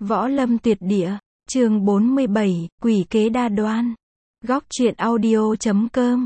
Võ Lâm Tuyệt Địa, chương 47, Quỷ kế đa đoan. Góc truyện audio.com.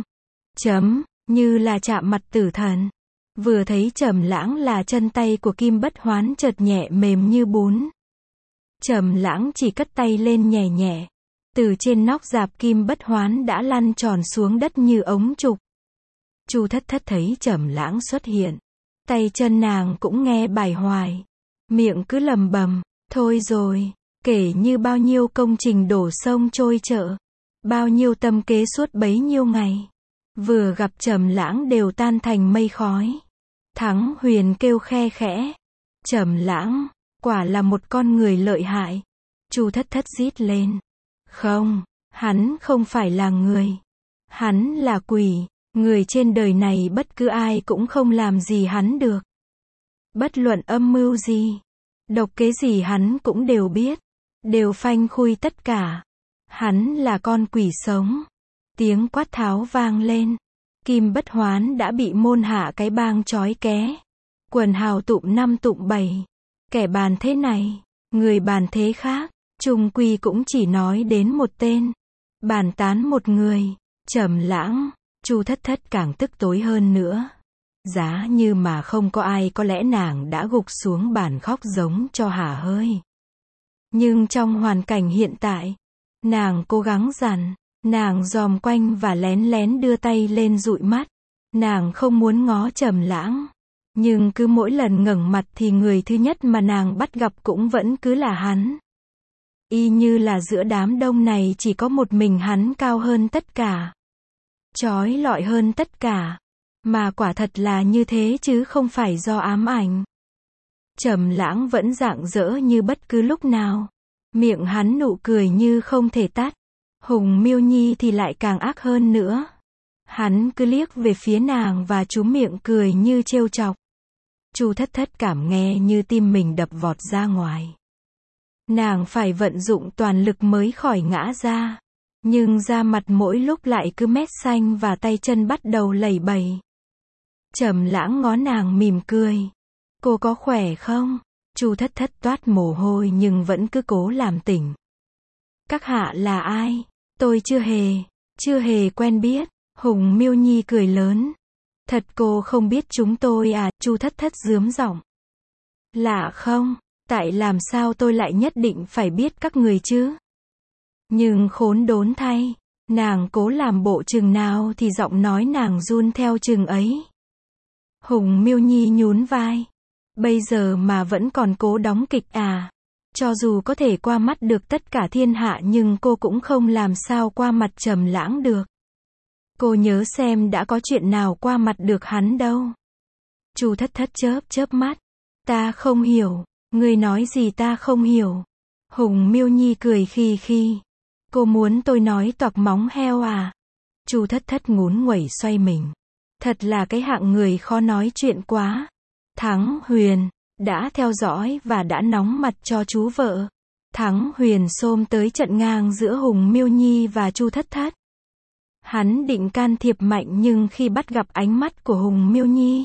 Như là chạm mặt tử thần. Vừa thấy Trầm Lãng là chân tay của Kim Bất Hoán chợt nhẹ mềm như bún. Trầm Lãng chỉ cất tay lên nhẹ nhẹ. Từ trên nóc giạp Kim Bất Hoán đã lăn tròn xuống đất như ống trục. Chu Thất Thất thấy Trầm Lãng xuất hiện, tay chân nàng cũng nghe bài hoài, miệng cứ lẩm bẩm, thôi rồi, kể như bao nhiêu công trình đổ sông trôi chợ, bao nhiêu tâm kế suốt bấy nhiêu ngày, vừa gặp Trầm Lãng đều tan thành mây khói. Thắng Huyền kêu khe khẽ, Trầm Lãng, quả là một con người lợi hại. Chu Thất Thất rít lên, không, hắn không phải là người, hắn là quỷ. Người trên đời này bất cứ ai cũng không làm gì hắn được. Bất luận âm mưu gì, độc kế gì hắn cũng đều biết, đều phanh khui tất cả. Hắn là con quỷ sống. Tiếng quát tháo vang lên. Kim Bất Hoán đã bị môn hạ cái bang trói ké. Quần hào tụm năm tụm bảy. Kẻ bàn thế này, người bàn thế khác, chung quy cũng chỉ nói đến một tên. Bàn tán một người, Trầm Lãng. Chu Thất Thất càng tức tối hơn nữa. Giá như mà không có ai có lẽ nàng đã gục xuống bàn khóc giống cho hả hơi. Nhưng trong hoàn cảnh hiện tại, nàng cố gắng dằn, nàng dòm quanh và lén lén đưa tay lên dụi mắt. Nàng không muốn ngó Trầm Lãng. Nhưng cứ mỗi lần ngẩng mặt thì người thứ nhất mà nàng bắt gặp cũng vẫn cứ là hắn. Y như là giữa đám đông này chỉ có một mình hắn cao hơn tất cả, chói lọi hơn tất cả. Mà quả thật là như thế chứ không phải do ám ảnh. Trầm Lãng vẫn rạng rỡ như bất cứ lúc nào. Miệng hắn nụ cười như không thể tắt. Hùng Miêu Nhi thì lại càng ác hơn nữa. Hắn cứ liếc về phía nàng và chúm miệng cười như trêu chọc. Chu Thất Thất cảm nghe như tim mình đập vọt ra ngoài. Nàng phải vận dụng toàn lực mới khỏi ngã ra. Nhưng da mặt mỗi lúc lại cứ mét xanh và tay chân bắt đầu lẩy bẩy. Trầm Lãng ngó nàng mỉm cười. Cô có khỏe không? Chu Thất Thất toát mồ hôi nhưng vẫn cứ cố làm tỉnh. Các hạ là ai? Tôi chưa hề quen biết. Hùng Miêu Nhi cười lớn. Thật cô không biết chúng tôi à? Chu Thất Thất rướm giọng. Lạ không? Tại làm sao tôi lại nhất định phải biết các người chứ? Nhưng khốn đốn thay, nàng cố làm bộ chừng nào thì giọng nói nàng run theo chừng ấy. Hùng Miêu Nhi nhún vai. Bây giờ mà vẫn còn cố đóng kịch à? Cho dù có thể qua mắt được tất cả thiên hạ nhưng cô cũng không làm sao qua mặt Trầm Lãng được. Cô nhớ xem đã có chuyện nào qua mặt được hắn đâu. Chu Thất Thất chớp mắt. Ta không hiểu, ngươi nói gì ta không hiểu. Hùng Miêu Nhi cười khi. Cô muốn tôi nói toạc móng heo à? Chu Thất Thất ngún nguẩy xoay mình. Thật là cái hạng người khó nói chuyện quá. Thắng Huyền đã theo dõi và đã nóng mặt cho chú vợ. Thắng Huyền xôm tới trận ngang giữa Hùng Miêu Nhi và Chu Thất Thất. Hắn định can thiệp mạnh nhưng khi bắt gặp ánh mắt của Hùng Miêu Nhi,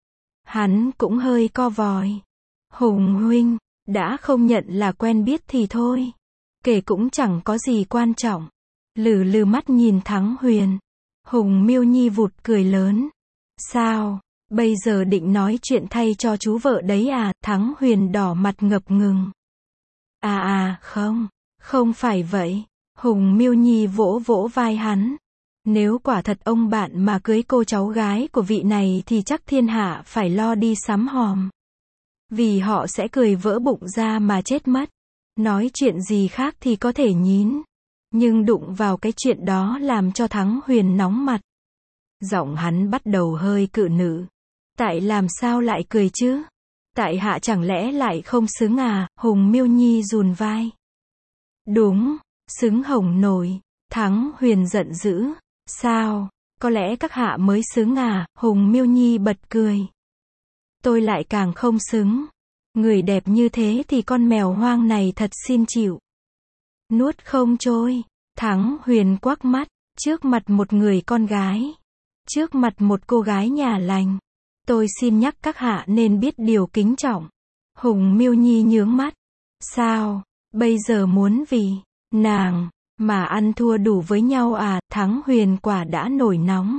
hắn cũng hơi co vòi. Hùng huynh, đã không nhận là quen biết thì thôi. Kể cũng chẳng có gì quan trọng. Lừ mắt nhìn Thắng Huyền. Hùng Miêu Nhi vụt cười lớn. Sao, bây giờ định nói chuyện thay cho chú vợ đấy à? Thắng Huyền đỏ mặt ngập ngừng. Không phải vậy. Hùng Miêu Nhi vỗ vai hắn. Nếu quả thật ông bạn mà cưới cô cháu gái của vị này thì chắc thiên hạ phải lo đi sắm hòm. Vì họ sẽ cười vỡ bụng ra mà chết mất. Nói chuyện gì khác thì có thể nhín. Nhưng đụng vào cái chuyện đó làm cho Thắng Huyền nóng mặt. Giọng hắn bắt đầu hơi cự nữ. Tại làm sao lại cười chứ? Tại hạ chẳng lẽ lại không xứng à? Hùng Miêu Nhi rùn vai. Đúng, xứng hỏng nổi. Thắng Huyền giận dữ. Sao? Có lẽ các hạ mới xứng à? Hùng Miêu Nhi bật cười. Tôi lại càng không xứng. Người đẹp như thế thì con mèo hoang này thật xin chịu. Nuốt không trôi. Thắng Huyền quắc mắt. Trước mặt một người con gái. Trước mặt một cô gái nhà lành. Tôi xin nhắc các hạ nên biết điều kính trọng. Hùng Miêu Nhi nhướng mắt. Sao? Bây giờ muốn vì nàng mà ăn thua đủ với nhau à? Thắng Huyền quả đã nổi nóng.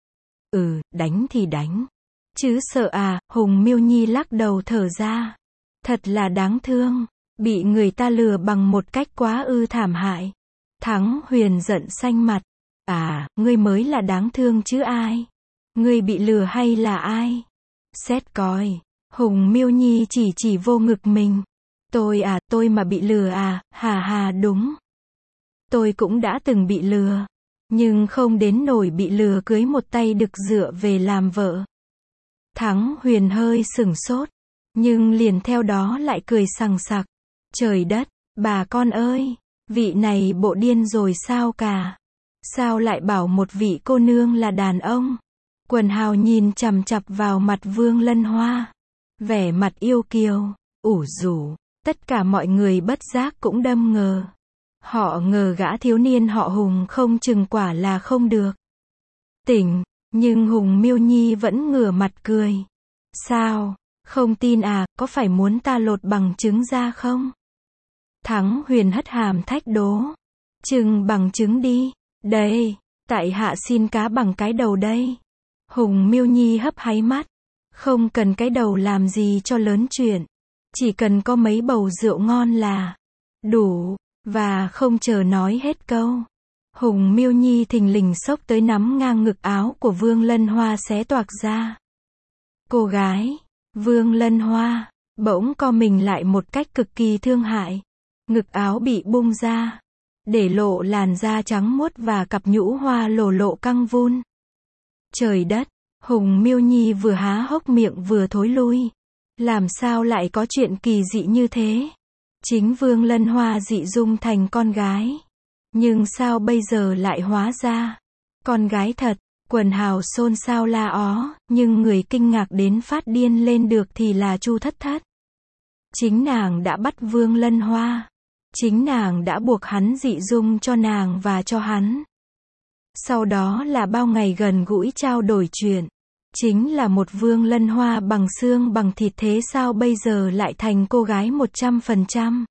Đánh thì đánh. Chứ sợ à? Hùng Miêu Nhi lắc đầu thở ra. Thật là đáng thương. Bị người ta lừa bằng một cách quá thảm hại. Thắng Huyền giận xanh mặt. À, ngươi mới là đáng thương chứ ai? Ngươi bị lừa hay là ai? Xét coi. Hùng Miêu Nhi chỉ vô ngực mình. Tôi mà bị lừa à? Hà đúng. Tôi cũng đã từng bị lừa. Nhưng không đến nỗi bị lừa cưới một tay đực dựa về làm vợ. Thắng Huyền hơi sửng sốt. Nhưng liền theo đó lại cười sằng sặc. Trời đất, bà con ơi, vị này bộ điên rồi sao cả? Sao lại bảo một vị cô nương là đàn ông? Quần hào nhìn chằm chằm vào mặt Vương Lân Hoa. Vẻ mặt yêu kiều, ủ rũ. Tất cả mọi người bất giác cũng đâm ngờ. Họ ngờ gã thiếu niên họ Hùng không chừng quả là không được tỉnh, nhưng Hùng Miêu Nhi vẫn ngửa mặt cười. Sao? Không tin à? Có phải muốn ta lột bằng chứng ra không? Thắng Huyền hất hàm thách đố. Chừng bằng chứng đi. Đây, tại hạ xin cá bằng cái đầu đây. Hùng Miêu Nhi hấp háy mắt. Không cần cái đầu làm gì cho lớn chuyện. Chỉ cần có mấy bầu rượu ngon là đủ. Và không chờ nói hết câu. Hùng Miêu Nhi thình lình xốc tới nắm ngang ngực áo của Vương Lân Hoa xé toạc ra. Cô gái, Vương Lân Hoa, bỗng co mình lại một cách cực kỳ thương hại. Ngực áo bị bung ra. Để lộ làn da trắng muốt và cặp nhũ hoa lồ lộ căng vun. Trời đất, Hùng Miêu Nhi vừa há hốc miệng vừa thối lui. Làm sao lại có chuyện kỳ dị như thế? Chính Vương Lân Hoa dị dung thành con gái. Nhưng sao bây giờ lại hóa ra con gái thật? Quần hào xôn xao la ó, nhưng người kinh ngạc đến phát điên lên được thì là Chu Thất Thất. Chính nàng đã bắt Vương Lân Hoa. Chính nàng đã buộc hắn dị dung cho nàng và cho hắn. Sau đó là bao ngày gần gũi trao đổi chuyện. Chính là một Vương Lân Hoa bằng xương bằng thịt, thế sao bây giờ lại thành cô gái 100%?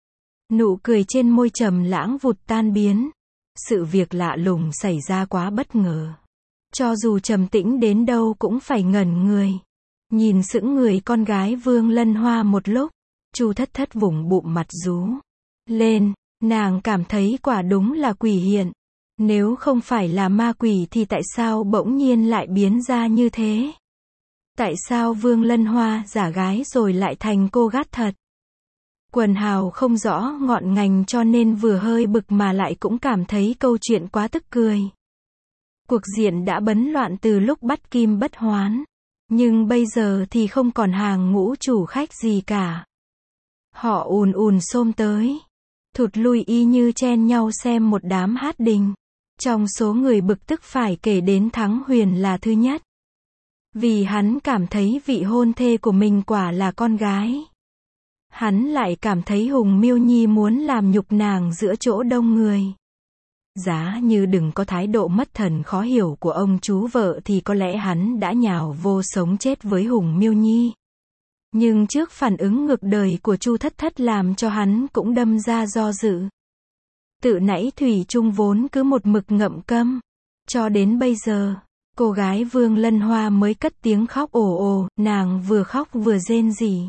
Nụ cười trên môi Trầm Lãng vụt tan biến. Sự việc lạ lùng xảy ra quá bất ngờ. Cho dù trầm tĩnh đến đâu cũng phải ngẩn người. Nhìn sững người con gái Vương Lân Hoa một lúc, Chu Thất Thất vùng bụng mặt rú lên, nàng cảm thấy quả đúng là quỷ hiện. Nếu không phải là ma quỷ thì tại sao bỗng nhiên lại biến ra như thế? Tại sao Vương Lân Hoa giả gái rồi lại thành cô gát thật? Quần hào không rõ ngọn ngành cho nên vừa hơi bực mà lại cũng cảm thấy câu chuyện quá tức cười. Cuộc diện đã bấn loạn từ lúc bắt Kim Bất Hoán. Nhưng bây giờ thì không còn hàng ngũ chủ khách gì cả. Họ ùn xôm tới. Thụt lui y như chen nhau xem một đám hát đình. Trong số người bực tức phải kể đến Thắng Huyền là thứ nhất. Vì hắn cảm thấy vị hôn thê của mình quả là con gái. Hắn lại cảm thấy Hùng Miêu Nhi muốn làm nhục nàng giữa chỗ đông người. Giá như đừng có thái độ mất thần khó hiểu của ông chú vợ thì có lẽ hắn đã nhào vô sống chết với Hùng Miêu Nhi. Nhưng trước phản ứng ngược đời của Chu Thất Thất làm cho hắn cũng đâm ra do dự. Tự nãy thủy chung vốn cứ một mực ngậm câm. Cho đến bây giờ, cô gái Vương Lân Hoa mới cất tiếng khóc ồ ồ, nàng vừa khóc vừa rên rỉ.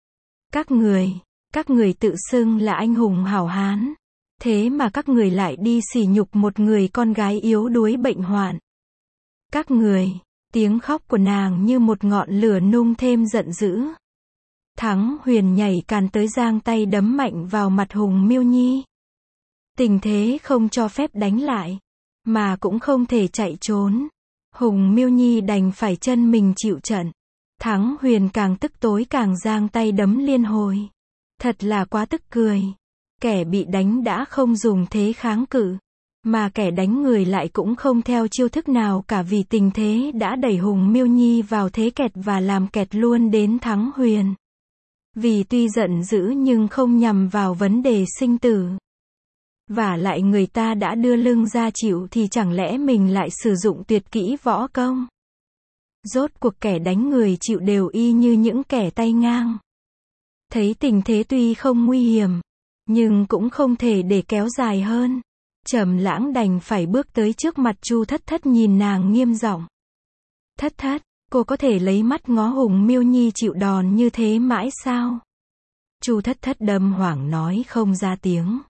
Các người tự xưng là anh hùng hảo hán. Thế mà các người lại đi sỉ nhục một người con gái yếu đuối bệnh hoạn. Tiếng khóc của nàng như một ngọn lửa nung thêm giận dữ. Thắng Huyền nhảy càn tới giang tay đấm mạnh vào mặt Hùng Miêu Nhi. Tình thế không cho phép đánh lại, mà cũng không thể chạy trốn. Hùng Miêu Nhi đành phải chân mình chịu trận. Thắng Huyền càng tức tối càng giang tay đấm liên hồi. Thật là quá tức cười. Kẻ bị đánh đã không dùng thế kháng cự, mà kẻ đánh người lại cũng không theo chiêu thức nào cả vì tình thế đã đẩy Hùng Miêu Nhi vào thế kẹt và làm kẹt luôn đến Thắng Huyền. Vì tuy giận dữ nhưng không nhằm vào vấn đề sinh tử. Vả lại người ta đã đưa lưng ra chịu thì chẳng lẽ mình lại sử dụng tuyệt kỹ võ công? Rốt cuộc kẻ đánh người chịu đều y như những kẻ tay ngang. Thấy tình thế tuy không nguy hiểm, nhưng cũng không thể để kéo dài hơn. Trầm Lãng đành phải bước tới trước mặt Chu Thất Thất nhìn nàng nghiêm giọng. Thất Thất, cô có thể lấy mắt ngó Hùng Miêu Nhi chịu đòn như thế mãi sao? Chu Thất Thất đâm hoảng nói không ra tiếng.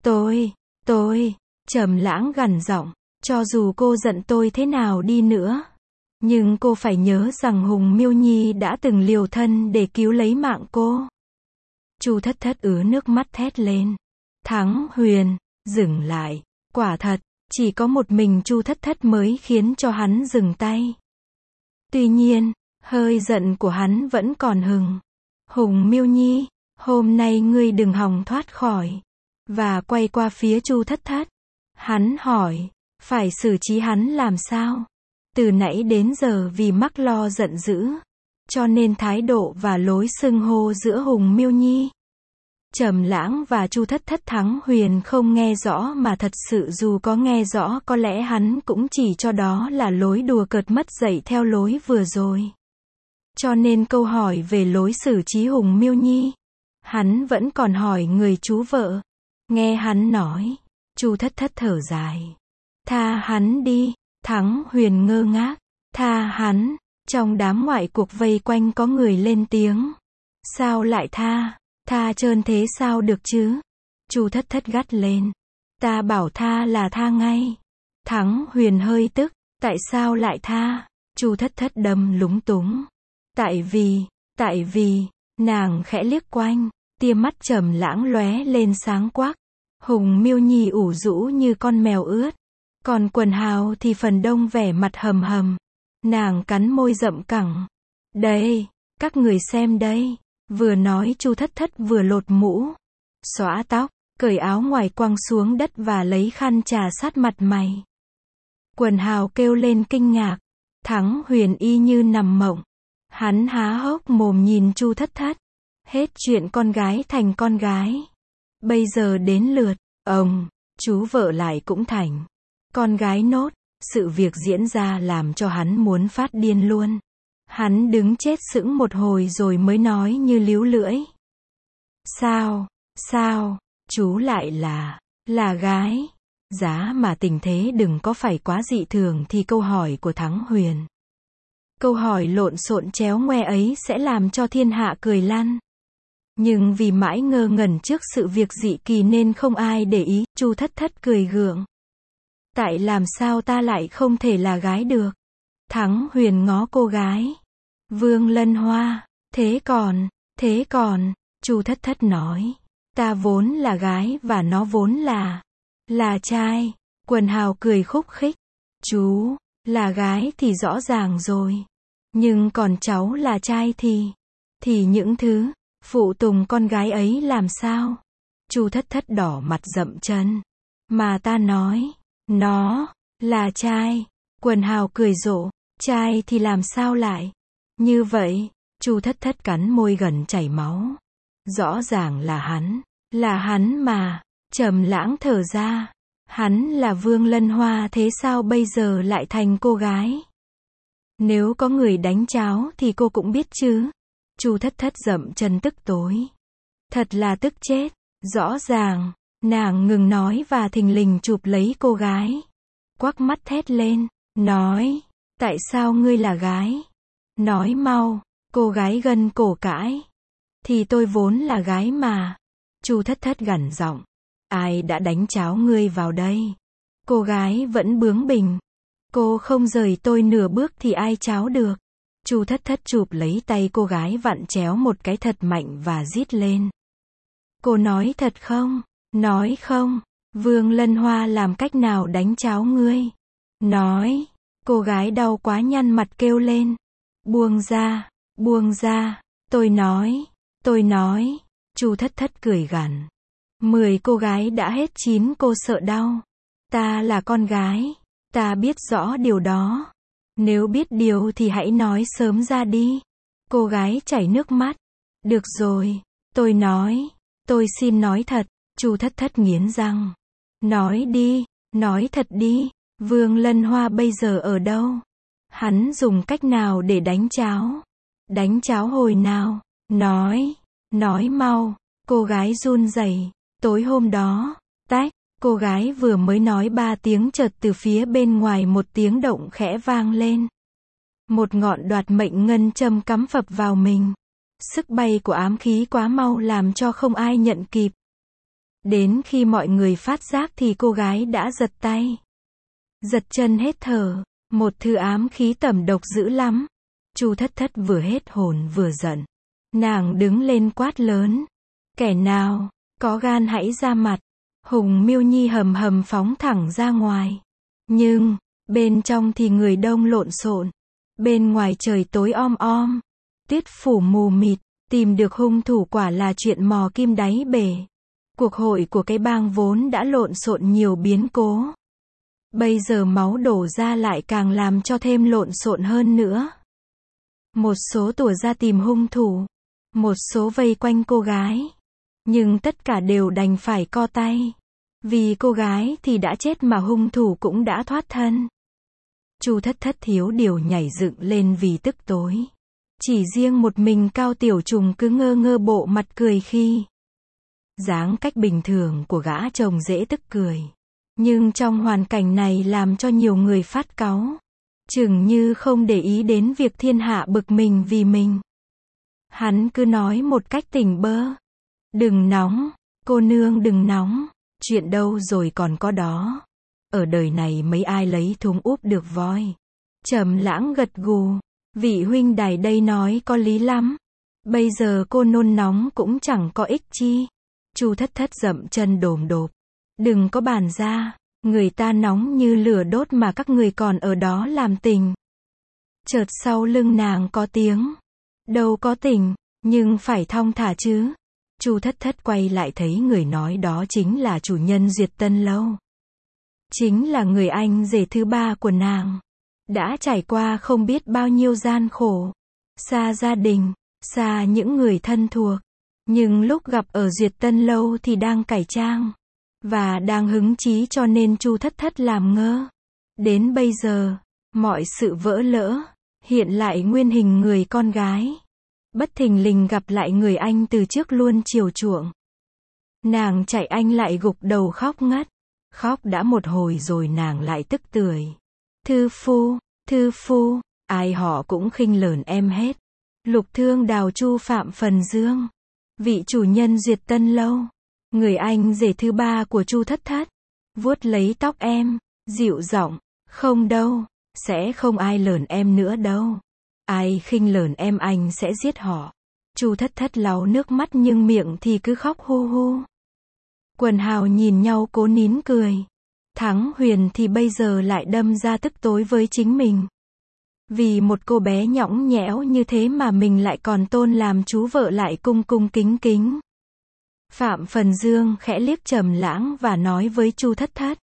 Tôi, Trầm Lãng gằn giọng, cho dù cô giận tôi thế nào đi nữa, nhưng cô phải nhớ rằng Hùng Miêu Nhi đã từng liều thân để cứu lấy mạng cô. Chu Thất Thất ứa nước mắt thét lên. Thắng Huyền, dừng lại, quả thật, chỉ có một mình Chu Thất Thất mới khiến cho hắn dừng tay. Tuy nhiên, hơi giận của hắn vẫn còn hừng. Hùng Miêu Nhi, hôm nay ngươi đừng hòng thoát khỏi. Và quay qua phía Chu Thất Thất. Hắn hỏi, phải xử trí hắn làm sao? Từ nãy đến giờ vì mắc lo giận dữ, cho nên thái độ và lối xưng hô giữa Hùng Miêu Nhi, Trầm Lãng và Chu Thất Thất Thắng Huyền không nghe rõ, mà thật sự dù có nghe rõ có lẽ hắn cũng chỉ cho đó là lối đùa cợt mất dạy theo lối vừa rồi. Cho nên câu hỏi về lối xử trí Hùng Miêu Nhi, hắn vẫn còn hỏi người chú vợ. Nghe hắn nói, Chu Thất Thất thở dài. Tha hắn đi. Thắng Huyền ngơ ngác. Tha hắn. Trong đám ngoại cuộc vây quanh có người lên tiếng. Sao lại tha? Tha trơn thế sao được chứ? Chu Thất Thất gắt lên. Ta bảo tha là tha ngay. Thắng Huyền hơi tức. Tại sao lại tha? Chu Thất Thất đâm lúng túng. Tại vì, nàng khẽ liếc quanh, tia mắt Trầm Lãng lóe lên sáng quắc. Hùng Miêu Nhi ủ rũ như con mèo ướt, còn Quần Hào thì phần đông vẻ mặt hầm hầm. Nàng cắn môi rậm cẳng. Đây, các người xem đây. Vừa nói Chu Thất Thất vừa lột mũ, xõa tóc, cởi áo ngoài quăng xuống đất và lấy khăn chà sát mặt mày. Quần Hào kêu lên kinh ngạc. Thắng Huyền y như nằm mộng. Hắn há hốc mồm nhìn Chu Thất Thất. Hết chuyện con gái thành con gái. Bây giờ đến lượt, chú vợ lại cũng thành con gái nốt. Sự việc diễn ra làm cho hắn muốn phát điên luôn. Hắn đứng chết sững một hồi rồi mới nói như líu lưỡi. Sao, chú lại là gái? Giá mà tình thế đừng có phải quá dị thường thì câu hỏi của Thắng Huyền, câu hỏi lộn xộn chéo ngoe ấy sẽ làm cho thiên hạ cười lăn. Nhưng vì mãi ngơ ngẩn trước sự việc dị kỳ nên không ai để ý. Chu Thất Thất cười gượng. Tại làm sao ta lại không thể là gái được? Thắng Huyền ngó cô gái. Vương Lân Hoa, thế còn, Chu Thất Thất nói. Ta vốn là gái và nó vốn là trai. Quần Hào cười khúc khích. Chú, là gái thì rõ ràng rồi. Nhưng còn cháu là trai thì những thứ phụ tùng con gái ấy làm sao? Chu Thất Thất đỏ mặt dậm chân. Mà ta nói, nó là trai. Quần Hào cười rộ. Trai thì làm sao lại như vậy? Chu Thất Thất cắn môi gần chảy máu. Rõ ràng là hắn mà. Trầm Lãng thở ra. Hắn là Vương Lân Hoa, thế sao bây giờ lại thành cô gái? Nếu có người đánh cháo thì cô cũng biết chứ. Chu Thất Thất dậm chân tức tối. Thật là tức chết. Rõ ràng, nàng ngừng nói và thình lình chụp lấy cô gái. Quắc mắt thét lên, nói, tại sao ngươi là gái? Nói mau. Cô gái gân cổ cãi. Thì tôi vốn là gái mà. Chu Thất Thất gằn giọng. Ai đã đánh cháo ngươi vào đây? Cô gái vẫn bướng bỉnh. Cô không rời tôi nửa bước thì ai cháo được? Chu Thất Thất chụp lấy tay cô gái vặn chéo một cái thật mạnh và rít lên. Cô nói thật không? Nói không? Vương Lân Hoa làm cách nào đánh cháo ngươi? Nói. Cô gái đau quá nhăn mặt kêu lên. Buông ra. Tôi nói. Chu Thất Thất cười gằn. 10 cô gái đã hết 9 cô sợ đau. Ta là con gái. Ta biết rõ điều đó. Nếu biết điều thì hãy nói sớm ra đi. Cô gái chảy nước mắt. Được rồi. Tôi nói. Tôi xin nói thật. Chu Thất Thất nghiến răng. Nói đi. Nói thật đi. Vương Lân Hoa bây giờ ở đâu? Hắn dùng cách nào để đánh cháo? Đánh cháo hồi nào? Nói mau. Cô gái run rẩy. Tối hôm đó, tách, cô gái vừa mới nói 3 tiếng chợt từ phía bên ngoài một tiếng động khẽ vang lên. Một ngọn đoạt mệnh ngân châm cắm phập vào mình. Sức bay của ám khí quá mau làm cho không ai nhận kịp. Đến khi mọi người phát giác thì cô gái đã giật tay, giật chân hết thở. Một thứ ám khí tẩm độc dữ lắm. Chu Thất Thất vừa hết hồn vừa giận. Nàng đứng lên quát lớn. Kẻ nào có gan hãy ra mặt. Hùng Miêu Nhi hầm hầm phóng thẳng ra ngoài. Nhưng bên trong thì người đông lộn xộn. Bên ngoài trời tối om om, tuyết phủ mù mịt. Tìm được hung thủ quả là chuyện mò kim đáy bể. Cuộc hội của cái bang vốn đã lộn xộn nhiều biến cố. Bây giờ máu đổ ra lại càng làm cho thêm lộn xộn hơn nữa. Một số tủa ra tìm hung thủ, một số vây quanh cô gái. Nhưng tất cả đều đành phải co tay. Vì cô gái thì đã chết mà hung thủ cũng đã thoát thân. Chu Thất Thất thiếu điều nhảy dựng lên vì tức tối. Chỉ riêng một mình Cao Tiểu Trùng cứ ngơ ngơ bộ mặt cười khi. Dáng cách bình thường của gã chồng dễ tức cười. Nhưng trong hoàn cảnh này làm cho nhiều người phát cáu. Chừng như không để ý đến việc thiên hạ bực mình vì mình. Hắn cứ nói một cách tỉnh bơ. Đừng nóng, cô nương đừng nóng. Chuyện đâu rồi còn có đó. Ở đời này mấy ai lấy thúng úp được voi. Trầm Lãng gật gù. Vị huynh đài đây nói có lý lắm. Bây giờ cô nôn nóng cũng chẳng có ích chi. Chu Thất Thất dậm chân đồm độp. Đừng có bàn ra. Người ta nóng như lửa đốt mà các người còn ở đó làm tình. Chợt sau lưng nàng có tiếng. Đâu có tình, nhưng phải thong thả chứ. Chu Thất Thất quay lại thấy người nói đó chính là chủ nhân Duyệt Tân Lâu. Chính là người anh rể thứ 3 của nàng. Đã trải qua không biết bao nhiêu gian khổ. Xa gia đình, xa những người thân thuộc. Nhưng lúc gặp ở Duyệt Tân Lâu thì đang cải trang. Và đang hứng chí cho nên Chu Thất Thất làm ngơ. Đến bây giờ, mọi sự vỡ lỡ. Hiện lại nguyên hình người con gái. Bất thình lình gặp lại người anh từ trước luôn chiều chuộng. Nàng chạy anh lại gục đầu khóc ngất. Khóc đã một hồi rồi nàng lại tức tưởi. Thư phu, ai họ cũng khinh lởn em hết. Lục Thương Đào Chu Phạm Phần Dương. Vị chủ nhân Duyệt Tân Lâu. Người anh rể thứ 3 của Chu Thất Thất. Vuốt lấy tóc em, dịu giọng. Không đâu, sẽ không ai lởn em nữa đâu. Ai khinh lởn em anh sẽ giết họ. Chu Thất Thất lau nước mắt nhưng miệng thì cứ khóc hu hu. Quần hào nhìn nhau cố nín cười. Thắng Huyền thì bây giờ lại đâm ra tức tối với chính mình. Vì một cô bé nhõng nhẽo như thế mà mình lại còn tôn làm chú vợ lại cung cung kính kính. Phạm Phần Dương khẽ liếc Trầm Lãng và nói với Chu Thất Thất.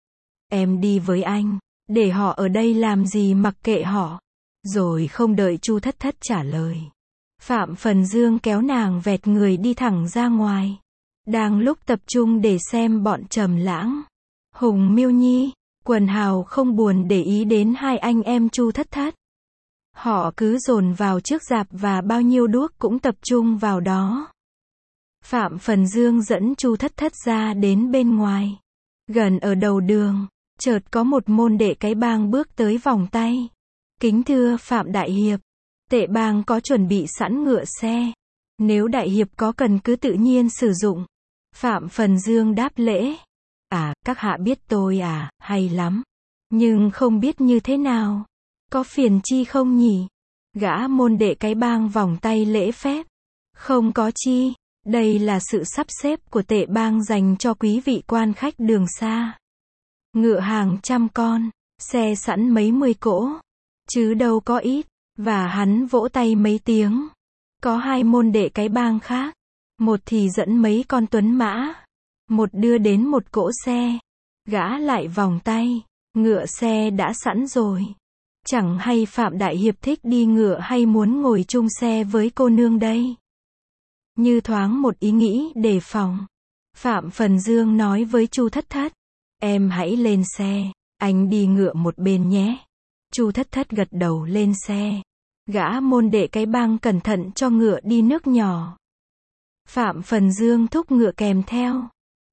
Em đi với anh, để họ ở đây làm gì mặc kệ họ. Rồi không đợi Chu Thất Thất trả lời. Phạm Phần Dương kéo nàng vẹt người đi thẳng ra ngoài. Đang lúc tập trung để xem bọn Trầm Lãng, Hùng Miêu Nhi, quần hào không buồn để ý đến hai anh em Chu Thất Thất. Họ cứ dồn vào trước rạp và bao nhiêu đuốc cũng tập trung vào đó. Phạm Phần Dương dẫn Chu Thất Thất ra đến bên ngoài. Gần ở đầu đường, chợt có một môn đệ cái bang bước tới vòng tay. Kính thưa Phạm Đại Hiệp, Tệ bang có chuẩn bị sẵn ngựa xe. Nếu Đại Hiệp có cần cứ tự nhiên sử dụng. Phạm Phần Dương đáp lễ. À, các hạ biết tôi à, hay lắm. Nhưng không biết như thế nào. Có phiền chi không nhỉ? Gã môn đệ cái bang vòng tay lễ phép. Không có chi. Đây là sự sắp xếp của Tệ bang dành cho quý vị quan khách đường xa. Ngựa hàng trăm con, xe sẵn mấy mươi cỗ. Chứ đâu có ít. Và hắn vỗ tay mấy tiếng. Có hai môn đệ cái bang khác. Một thì dẫn mấy con tuấn mã. Một đưa đến một cỗ xe. Gã lại vòng tay. Ngựa xe đã sẵn rồi. Chẳng hay Phạm Đại Hiệp thích đi ngựa hay muốn ngồi chung xe với cô nương đây. Như thoáng một ý nghĩ đề phòng. Phạm Phần Dương nói với Chu Thất Thất. Em hãy lên xe. Anh đi ngựa một bên nhé. Chu Thất Thất gật đầu lên xe. Gã môn đệ cái bang cẩn thận cho ngựa đi nước nhỏ. Phạm Phần Dương thúc ngựa kèm theo.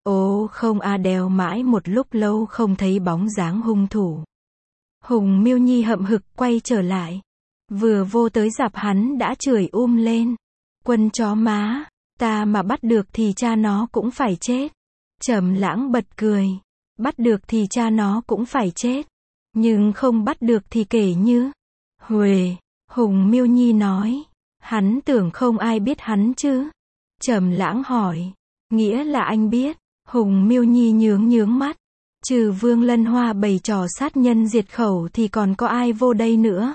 Ồ không đèo mãi một lúc lâu không thấy bóng dáng hung thủ. Hùng Miêu Nhi hậm hực quay trở lại. Vừa vô tới rạp hắn đã chửi lên. Quân chó má, ta mà bắt được thì cha nó cũng phải chết. Trầm Lãng bật cười. Bắt được thì cha nó cũng phải chết. Nhưng không bắt được thì kể như. Huề, Hùng Miêu Nhi nói. Hắn tưởng không ai biết hắn chứ. Trầm Lãng hỏi. Nghĩa là anh biết. Hùng Miêu Nhi nhướng mắt. Trừ Vương Lân Hoa bày trò sát nhân diệt khẩu thì còn có ai vô đây nữa.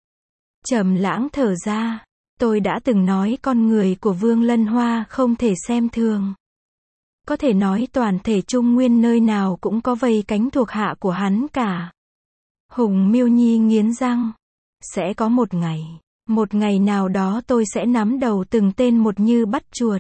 Trầm Lãng thở ra. Tôi đã từng nói con người của Vương Lân Hoa không thể xem thường. Có thể nói toàn thể Trung Nguyên nơi nào cũng có vây cánh thuộc hạ của hắn cả. Hùng Miêu Nhi nghiến răng. Sẽ có một ngày nào đó tôi sẽ nắm đầu từng tên một như bắt chuột.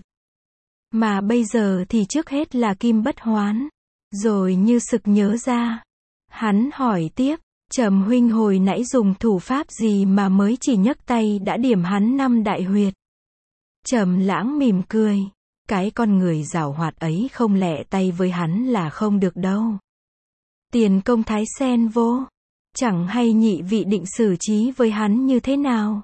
Mà bây giờ thì trước hết là Kim Bất Hoán. Rồi như sực nhớ ra. Hắn hỏi tiếp, Trầm huynh hồi nãy dùng thủ pháp gì mà mới chỉ nhấc tay đã điểm hắn 5 đại huyệt. Trầm Lãng mỉm cười. Cái con người giàu hoạt ấy không lẹ tay với hắn là không được đâu. Tiền công thái sen vô. Chẳng hay nhị vị định xử trí với hắn như thế nào?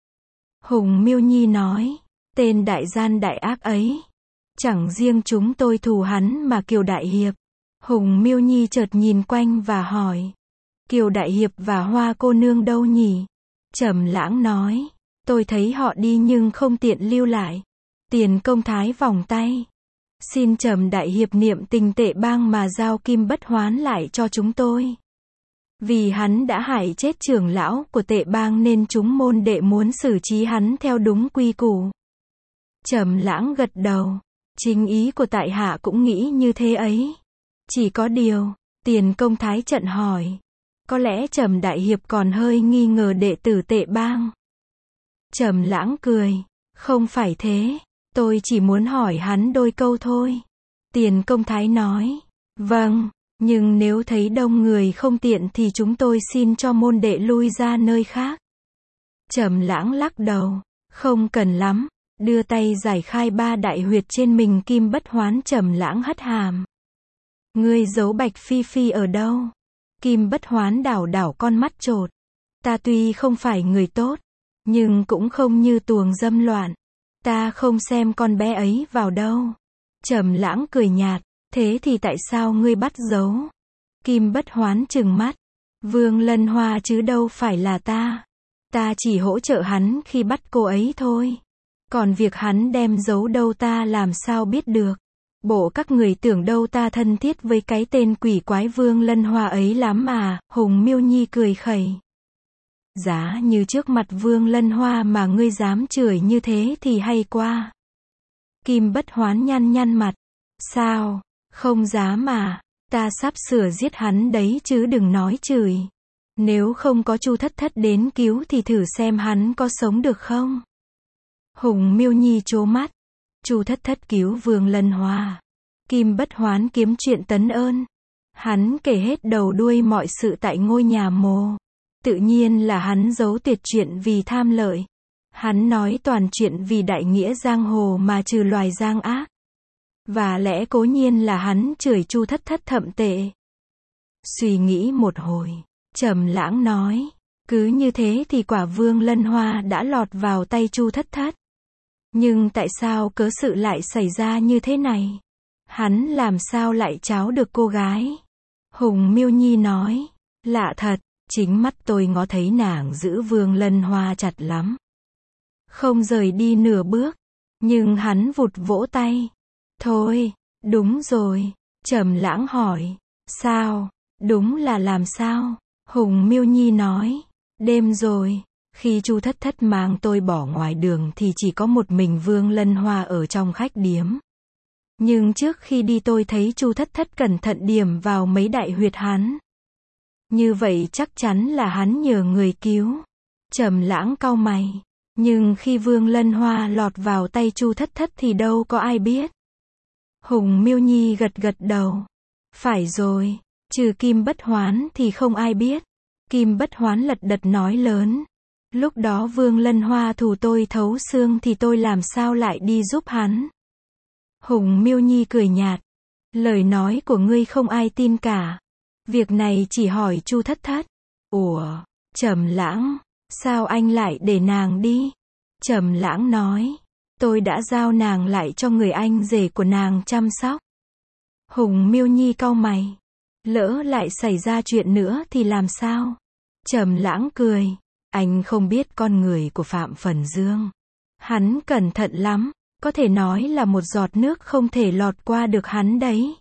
Hùng Miêu Nhi nói. Tên đại gian đại ác ấy. Chẳng riêng chúng tôi thù hắn mà Kiều Đại Hiệp. Hùng Miêu Nhi chợt nhìn quanh và hỏi. Kiều Đại Hiệp và Hoa cô nương đâu nhỉ? Trầm Lãng nói. Tôi thấy họ đi nhưng không tiện lưu lại. Tiền công thái vòng tay. Xin Trầm Đại Hiệp niệm tình Tệ Bang mà giao Kim Bất Hoán lại cho chúng tôi. Vì hắn đã hại chết trưởng lão của Tệ Bang nên chúng môn đệ muốn xử trí hắn theo đúng quy củ. Trầm Lãng gật đầu. Chính ý của tại hạ cũng nghĩ như thế ấy. Chỉ có điều, Tiền công thái trận hỏi. Có lẽ Trầm Đại Hiệp còn hơi nghi ngờ đệ tử Tệ Bang. Trầm Lãng cười. Không phải thế. Tôi chỉ muốn hỏi hắn đôi câu thôi. Tiền công thái nói. Vâng, nhưng nếu thấy đông người không tiện thì chúng tôi xin cho môn đệ lui ra nơi khác. Trầm Lãng lắc đầu. Không cần lắm. Đưa tay giải khai 3 đại huyệt trên mình Kim Bất Hoán. Trầm Lãng hất hàm. Ngươi giấu Bạch Phi Phi ở đâu? Kim Bất Hoán đảo con mắt chột. Ta tuy không phải người tốt, nhưng cũng không như tuồng dâm loạn. Ta không xem con bé ấy vào đâu. Trầm Lãng cười nhạt. Thế thì tại sao ngươi bắt giấu? Kim Bất Hoán trừng mắt. Vương Lân Hoa chứ đâu phải là ta. Ta chỉ hỗ trợ hắn khi bắt cô ấy thôi. Còn việc hắn đem giấu đâu ta làm sao biết được. Bộ các người tưởng đâu ta thân thiết với cái tên quỷ quái Vương Lân Hoa ấy lắm à? Hùng Miêu Nhi cười khẩy. Giá như trước mặt Vương Lân Hoa mà ngươi dám chửi như thế thì hay quá. Kim Bất Hoán nhăn mặt. Sao? Không dám à? Ta sắp sửa giết hắn đấy chứ đừng nói chửi. Nếu không có Chu Thất Thất đến cứu thì thử xem hắn có sống được không? Hùng Miêu Nhi trố mắt. Chu Thất Thất cứu Vương Lân Hoa. Kim Bất Hoán kiếm chuyện tấn ơn. Hắn kể hết đầu đuôi mọi sự tại ngôi nhà mồ. Tự nhiên là hắn giấu tuyệt chuyện vì tham lợi. Hắn nói toàn chuyện vì đại nghĩa giang hồ mà trừ loài gian ác. Và lẽ cố nhiên là hắn chửi Chu Thất Thất thậm tệ. Suy nghĩ một hồi, Trầm Lãng nói. Cứ như thế thì quả Vương Lân Hoa đã lọt vào tay Chu Thất Thất. Nhưng tại sao cớ sự lại xảy ra như thế này? Hắn làm sao lại tráo được cô gái? Hùng Miêu Nhi nói. Lạ thật, chính mắt tôi ngó thấy nàng giữ Vương Lân Hoa chặt lắm. Không rời đi nửa bước. Nhưng hắn vụt vỗ tay. Thôi, đúng rồi. Trầm Lãng hỏi. Sao? Đúng là làm sao? Hùng Miêu Nhi nói. Đêm rồi. Khi Chu Thất Thất mang tôi bỏ ngoài đường thì chỉ có một mình Vương Lân Hoa ở trong khách điếm. Nhưng trước khi đi tôi thấy Chu Thất Thất cẩn thận điểm vào mấy đại huyệt hắn. Như vậy chắc chắn là hắn nhờ người cứu. Trầm Lãng cau mày. Nhưng khi Vương Lân Hoa lọt vào tay Chu Thất Thất thì đâu có ai biết. Hùng Miêu Nhi gật đầu. Phải rồi, trừ Kim Bất Hoán thì không ai biết. Kim Bất Hoán lật đật nói lớn. Lúc đó Vương Lân Hoa thù tôi thấu xương thì tôi làm sao lại đi giúp hắn. Hùng Miêu Nhi cười nhạt. Lời nói của ngươi không ai tin cả. Việc này chỉ hỏi Chu Thất Thất. Ủa, Trầm Lãng, sao anh lại để nàng đi? Trầm Lãng nói, tôi đã giao nàng lại cho người anh rể của nàng chăm sóc. Hùng Miêu Nhi cau mày. Lỡ lại xảy ra chuyện nữa thì làm sao? Trầm Lãng cười. Anh không biết con người của Phạm Phần Dương. Hắn cẩn thận lắm, có thể nói là một giọt nước không thể lọt qua được hắn đấy.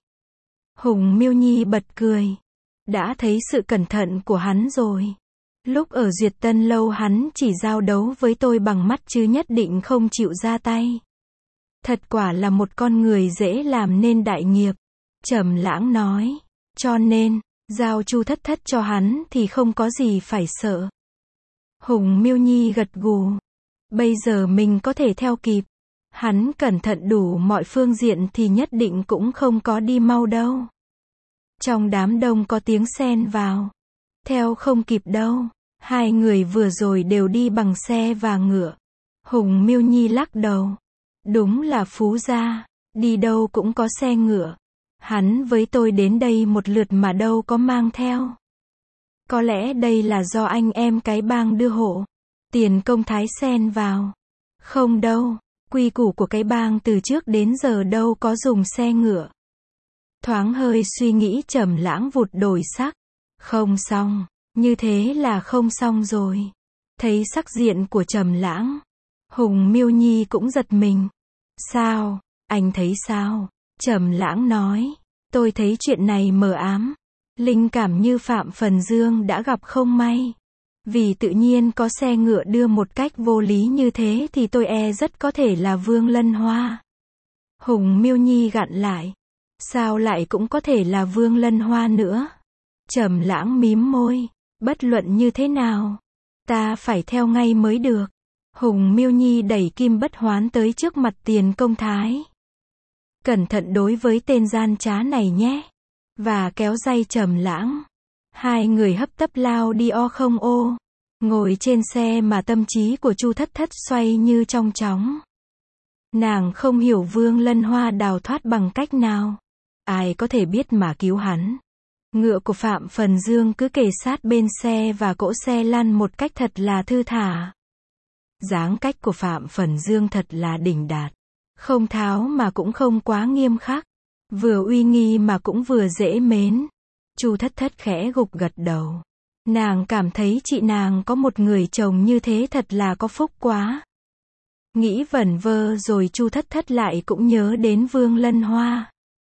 Hùng Miêu Nhi bật cười. Đã thấy sự cẩn thận của hắn rồi. Lúc ở Duyệt Tân Lâu hắn chỉ giao đấu với tôi bằng mắt chứ nhất định không chịu ra tay. Thật quả là một con người dễ làm nên đại nghiệp. Trầm Lãng nói. Cho nên, giao Chu Thất Thất cho hắn thì không có gì phải sợ. Hùng Miêu Nhi gật gù. Bây giờ mình có thể theo kịp. Hắn cẩn thận đủ mọi phương diện thì nhất định cũng không có đi mau đâu. Trong đám đông có tiếng xen vào. Theo không kịp đâu. Hai người vừa rồi đều đi bằng xe và ngựa. Hùng Miêu Nhi lắc đầu. Đúng là phú gia, đi đâu cũng có xe ngựa. Hắn với tôi đến đây một lượt mà đâu có mang theo. Có lẽ đây là do anh em cái bang đưa hộ. Tiền Công Thái xen vào. Không đâu, quy củ của cái bang từ trước đến giờ đâu có dùng xe ngựa. Thoáng hơi suy nghĩ Trầm Lãng vụt đổi sắc. Không xong, như thế là không xong rồi. Thấy sắc diện của Trầm Lãng, Hùng Miêu Nhi cũng giật mình. Sao, anh thấy sao? Trầm Lãng nói, tôi thấy chuyện này mờ ám. Linh cảm như Phạm Phần Dương đã gặp không may. Vì tự nhiên có xe ngựa đưa một cách vô lý như thế thì tôi e rất có thể là Vương Lân Hoa. Hùng Miêu Nhi gặn lại. Sao lại cũng có thể là Vương Lân Hoa nữa? Trầm Lãng mím môi. Bất luận như thế nào, ta phải theo ngay mới được. Hùng Miêu Nhi đẩy Kim Bất Hoán tới trước mặt Tiền Công Thái. Cẩn thận đối với tên gian trá này nhé. Và kéo dây Trầm Lãng. Hai người hấp tấp lao đi o không ô. Ngồi trên xe mà tâm trí của Chu Thất Thất xoay như trong chóng. Nàng không hiểu Vương Lân Hoa đào thoát bằng cách nào. Ai có thể biết mà cứu hắn. Ngựa của Phạm Phần Dương cứ kề sát bên xe và cỗ xe lăn một cách thật là thư thả. Dáng cách của Phạm Phần Dương thật là đỉnh đạt. Không tháo mà cũng không quá nghiêm khắc. Vừa uy nghi mà cũng vừa dễ mến. Chu Thất Thất khẽ gục gật đầu. Nàng cảm thấy chị nàng có một người chồng như thế thật là có phúc quá. Nghĩ vẩn vơ rồi Chu Thất Thất lại cũng nhớ đến Vương Lân Hoa.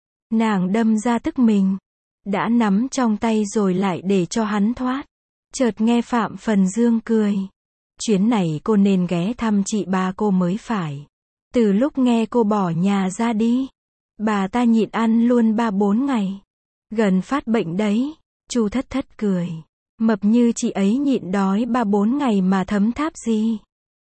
Nàng đâm ra tức mình. Đã nắm trong tay rồi lại để cho hắn thoát. Chợt nghe Phạm Phần Dương cười. Chuyến này cô nên ghé thăm chị ba cô mới phải. Từ lúc nghe cô bỏ nhà ra đi, bà ta nhịn ăn luôn 3-4 ngày. Gần phát bệnh đấy. Chu Thất Thất cười. Mập như chị ấy nhịn đói 3-4 ngày mà thấm tháp gì.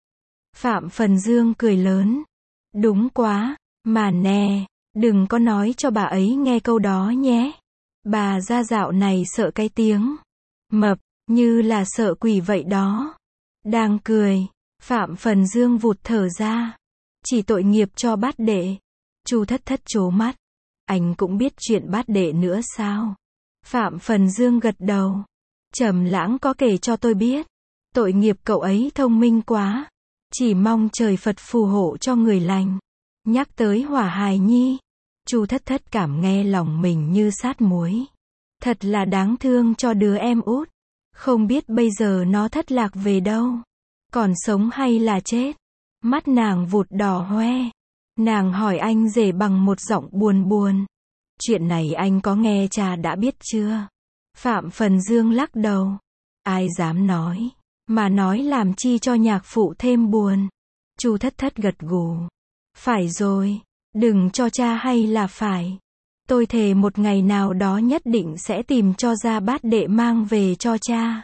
Phạm Phần Dương cười lớn. Đúng quá, mà nè, đừng có nói cho bà ấy nghe câu đó nhé. Bà gia dạo này sợ cái tiếng mập, như là sợ quỷ vậy đó. Đang cười, Phạm Phần Dương vụt thở ra. Chỉ tội nghiệp cho bát đệ. Chu Thất Thất trố mắt. Anh cũng biết chuyện bát đệ nữa sao? Phạm Phần Dương gật đầu. Trầm Lãng có kể cho tôi biết. Tội nghiệp cậu ấy thông minh quá. Chỉ mong trời Phật phù hộ cho người lành. Nhắc tới Hỏa Hài Nhi, Chu Thất Thất cảm nghe lòng mình như sát muối. Thật là đáng thương cho đứa em út. Không biết bây giờ nó thất lạc về đâu. Còn sống hay là chết. Mắt nàng vụt đỏ hoe. Nàng hỏi anh rể bằng một giọng buồn buồn. Chuyện này anh có nghe cha đã biết chưa? Phạm Phần Dương lắc đầu. Ai dám nói. Mà nói làm chi cho nhạc phụ thêm buồn. Chu Thất Thất gật gù. Phải rồi. Đừng cho cha hay là phải. Tôi thề một ngày nào đó nhất định sẽ tìm cho ra bát đệ mang về cho cha.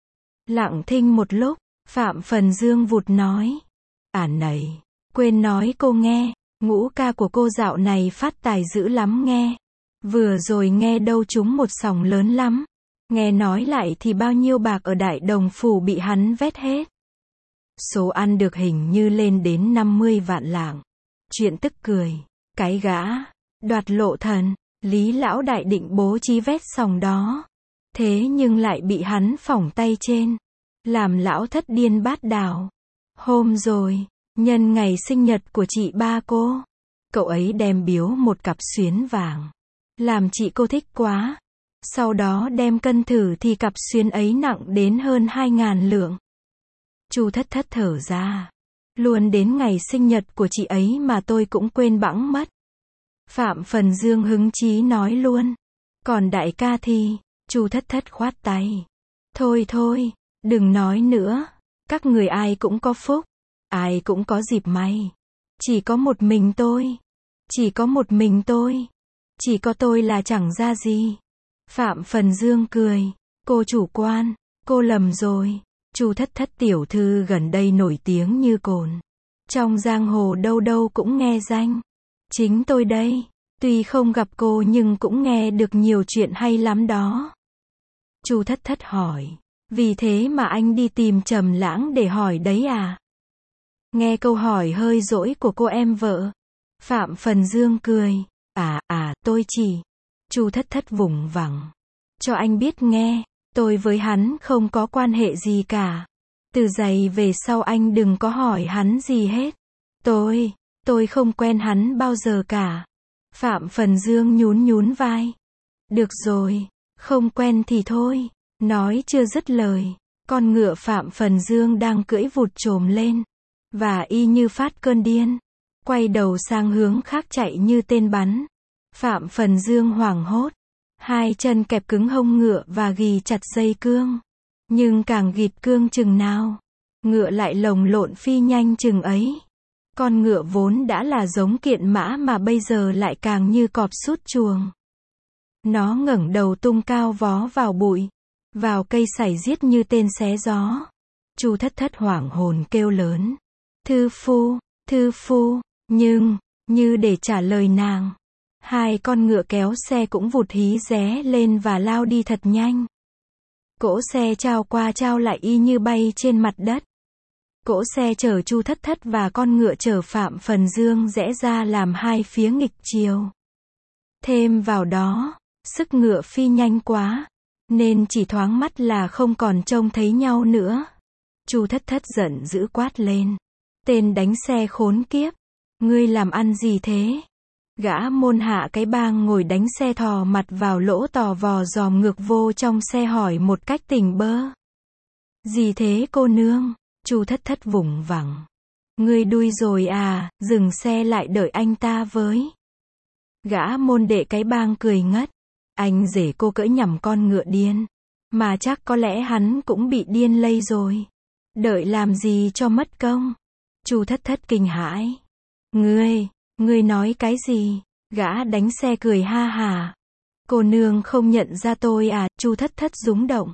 Lặng thinh một lúc, Phạm Phần Dương vụt nói. Này, quên nói cô nghe, ngũ ca của cô dạo này phát tài dữ lắm nghe. Vừa rồi nghe đâu trúng một sòng lớn lắm. Nghe nói lại thì bao nhiêu bạc ở Đại Đồng Phủ bị hắn vét hết. Số ăn được hình như lên đến 50 vạn lạng. Chuyện tức cười. Cái gã đoạt lộ thần Lý lão đại định bố trí vét sòng đó. Thế nhưng lại bị hắn phỏng tay trên. Làm lão thất điên bát đảo. Hôm rồi, nhân ngày sinh nhật của chị ba cô. Cậu ấy đem biếu một cặp xuyến vàng. Làm chị cô thích quá. Sau đó đem cân thử thì cặp xuyến ấy nặng đến hơn 2.000 lượng. Chu Thất Thất thở ra. Luôn đến ngày sinh nhật của chị ấy mà tôi cũng quên bẵng mất. Phạm Phần Dương hứng chí nói luôn. Còn đại ca thì, Chu Thất Thất khoát tay. Thôi thôi, đừng nói nữa. Các người ai cũng có phúc. Ai cũng có dịp may. Chỉ có một mình tôi. Chỉ có một mình tôi. Chỉ có tôi là chẳng ra gì. Phạm Phần Dương cười. Cô chủ quan. Cô lầm rồi. Chu Thất Thất tiểu thư gần đây nổi tiếng như cồn. Trong giang hồ đâu đâu cũng nghe danh. Chính tôi đây. Tuy không gặp cô nhưng cũng nghe được nhiều chuyện hay lắm đó. Chu Thất Thất hỏi. Vì thế mà anh đi tìm Trầm Lãng để hỏi đấy à? Nghe câu hỏi hơi dỗi của cô em vợ. Phạm Phần Dương cười. Tôi chỉ. Chu Thất Thất vùng vằng. Cho anh biết nghe. Tôi với hắn không có quan hệ gì cả. Từ giày về sau anh đừng có hỏi hắn gì hết. Tôi không quen hắn bao giờ cả. Phạm Phần Dương nhún nhún vai. Được rồi, không quen thì thôi. Nói chưa dứt lời. Con ngựa Phạm Phần Dương đang cưỡi vụt chồm lên. Và y như phát cơn điên. Quay đầu sang hướng khác chạy như tên bắn. Phạm Phần Dương hoảng hốt. Hai chân kẹp cứng hông ngựa và ghì chặt dây cương. Nhưng càng ghịt cương chừng nào, ngựa lại lồng lộn phi nhanh chừng ấy. Con ngựa vốn đã là giống kiện mã mà bây giờ lại càng như cọp sút chuồng. Nó ngẩng đầu tung cao vó vào bụi, vào cây sảy giết như tên xé gió. Chu Thất Thất hoảng hồn kêu lớn. Thư phu, nhưng, như để trả lời nàng. Hai con ngựa kéo xe cũng vụt hí ré lên và lao đi thật nhanh. Cỗ xe trao qua trao lại y như bay trên mặt đất. Cỗ xe chở Chu Thất Thất và con ngựa chở Phạm Phần Dương rẽ ra làm hai phía nghịch chiều. Thêm vào đó, sức ngựa phi nhanh quá, nên chỉ thoáng mắt là không còn trông thấy nhau nữa. Chu Thất Thất giận dữ quát lên. Tên đánh xe khốn kiếp, ngươi làm ăn gì thế? Gã môn hạ cái bang ngồi đánh xe thò mặt vào lỗ tò vò dòm ngược vô trong xe hỏi một cách tỉnh bơ. Gì thế cô nương? Chu Thất Thất vùng vằng. Ngươi đuôi rồi à, dừng xe lại đợi anh ta với. Gã môn đệ cái bang cười ngất. Anh rể cô cưỡi nhằm con ngựa điên. Mà chắc có lẽ hắn cũng bị điên lây rồi. Đợi làm gì cho mất công? Chu Thất Thất kinh hãi. Ngươi nói cái gì? Gã đánh xe cười ha hả. Cô nương không nhận ra tôi à? Chu Thất Thất rúng động.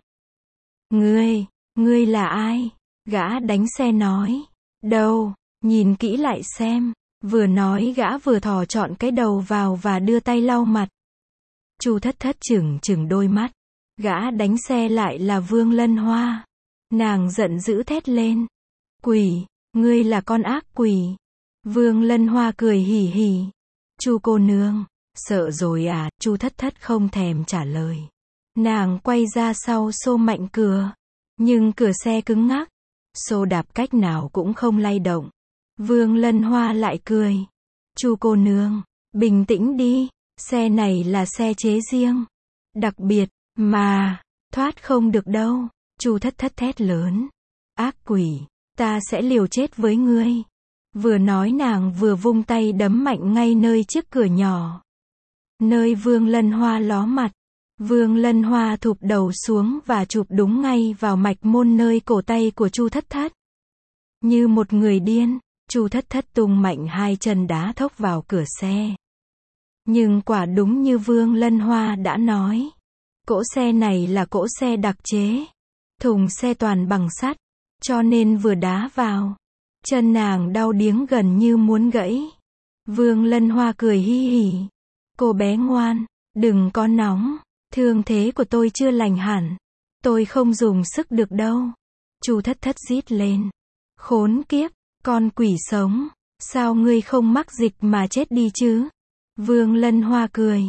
Ngươi là ai? Gã đánh xe nói. Đâu, nhìn kỹ lại xem. Vừa nói gã vừa thò trọn cái đầu vào và đưa tay lau mặt. Chu Thất Thất chừng đôi mắt. Gã đánh xe lại là Vương Lân Hoa. Nàng giận dữ thét lên. Quỷ, ngươi là con ác quỷ. Vương Lân Hoa cười hì hì. Chu cô nương, sợ rồi à? Chu Thất Thất không thèm trả lời. Nàng quay ra sau xô mạnh cửa. Nhưng cửa xe cứng ngắc. Xô đạp cách nào cũng không lay động. Vương Lân Hoa lại cười. Chu cô nương, bình tĩnh đi. Xe này là xe chế riêng. Đặc biệt, mà, thoát không được đâu. Chu Thất Thất thét lớn. Ác quỷ, ta sẽ liều chết với ngươi. Vừa nói nàng vừa vung tay đấm mạnh ngay nơi chiếc cửa nhỏ. Nơi Vương Lân Hoa ló mặt. Vương Lân Hoa thụp đầu xuống và chụp đúng ngay vào mạch môn nơi cổ tay của Chu Thất Thất. Như một người điên, Chu Thất Thất tung mạnh hai chân đá thốc vào cửa xe. Nhưng quả đúng như Vương Lân Hoa đã nói. Cỗ xe này là cỗ xe đặc chế. Thùng xe toàn bằng sắt. Cho nên vừa đá vào, chân nàng đau điếng gần như muốn gãy. Vương Lân Hoa cười hi hì. Cô bé ngoan, đừng có nóng. Thương thế của tôi chưa lành hẳn. Tôi không dùng sức được đâu. Chu Thất Thất rít lên. Khốn kiếp, con quỷ sống. Sao ngươi không mắc dịch mà chết đi chứ? Vương Lân Hoa cười.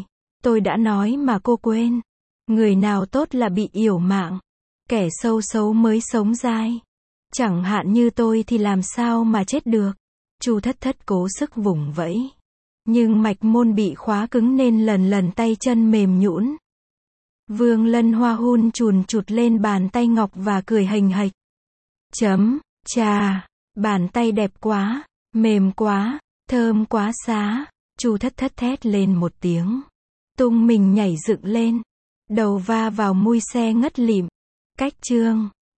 tôi đã nói mà cô quên. Người nào tốt là bị yểu mạng. Kẻ sâu xấu mới sống dai. Chẳng hạn như tôi thì làm sao mà chết được. Chu Thất Thất cố sức vùng vẫy. Nhưng mạch môn bị khóa cứng nên lần lần tay chân mềm nhũn. Vương Lân Hoa hun chùn chụt lên bàn tay ngọc và cười hình hạch. Chà, bàn tay đẹp quá, mềm quá, thơm quá xá. Chu Thất Thất thét lên một tiếng. Tung mình nhảy dựng lên. Đầu va vào mui xe ngất lịm. Cách chương